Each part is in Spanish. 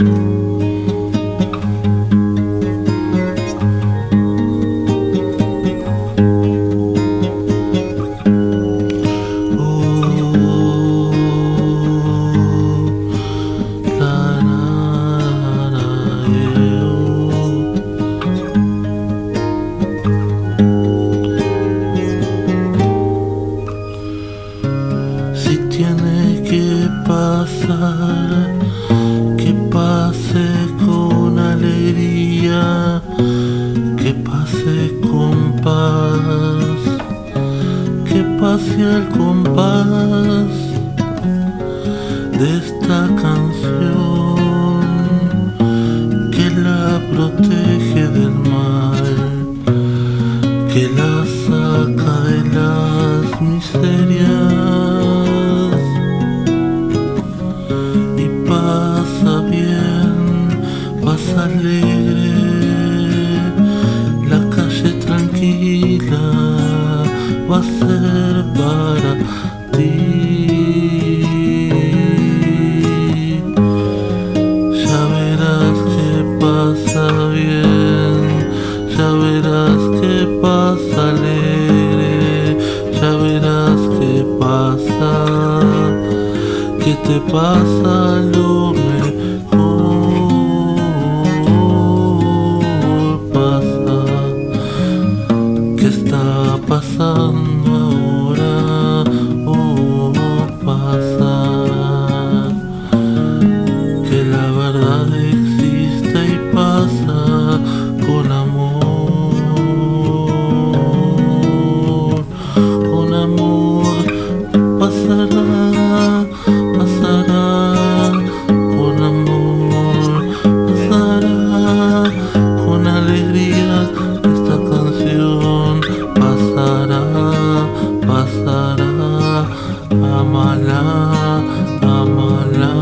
Si tiene que pasar, que pase con alegría, que pase con paz, que pase al compás de esta canción que la protege del mal, que la saca de las miserias y pasa bien, pasa alegre, la calle tranquila va a ser para ti. Ya verás que pasa bien, ya verás que pasa alegre, ya verás que pasa, que te pasa lo mejor, pasa, que está pasando ahora, pasa, que la verdad existe y pasa con amor, con amor pasará, pasará, con amor pasará, con alegría esta canción pasará, pasará, amala, amala.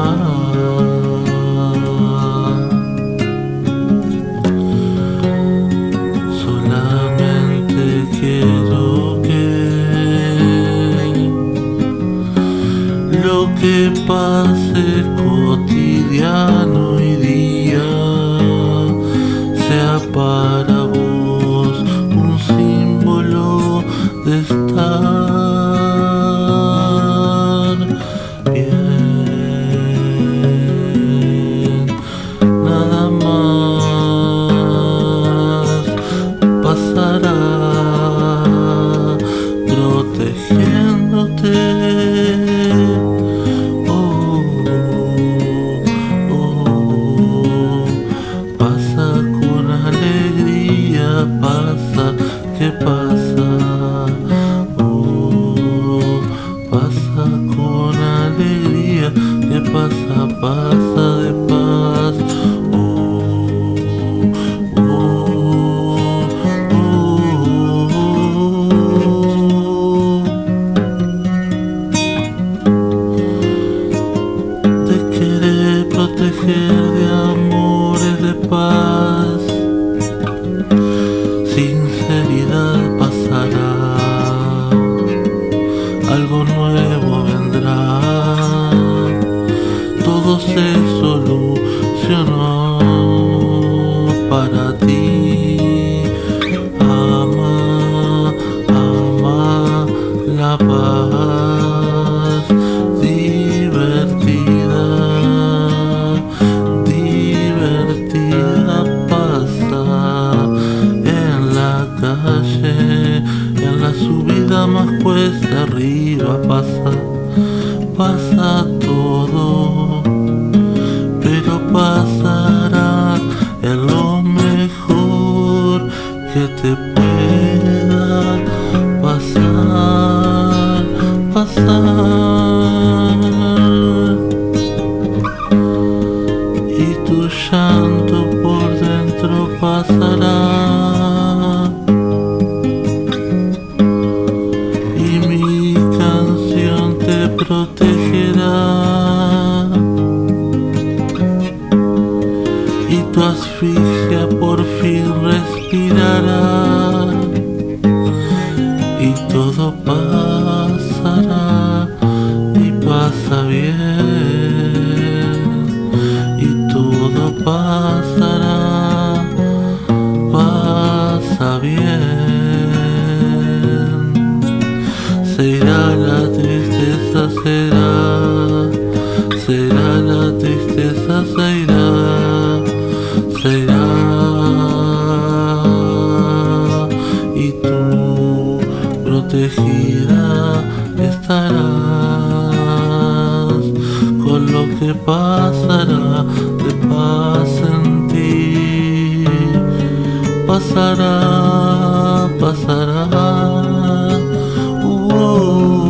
Solamente quiero que lo que pase cotidiano y día sea para vos un símbolo de estar bien. Nada más pasará protegiéndote. Pasa con alegría, pasa, ¿qué pasa? Pasa con alegría, ¿qué pasa? Pasa de paz. Te quiere proteger de amores de paz, sinceridad pasará, algo nuevo vendrá, todo se solucionó para ti. Ama, ama la paz, divertida, divertida pasa en la calle, en la subida más cuesta arriba pasa, pasa todo, pero pasará en lo mejor que te pueda pasar, pasar. Y tu llanto por dentro pasará, y mi canción te protegerá, y tu asfixia por fin respirará, y todo pasará y pasa bien, y todo la tristeza se irá, se irá. Y tú protegida estarás con lo que pasará, de paz en ti. Pasará, pasará.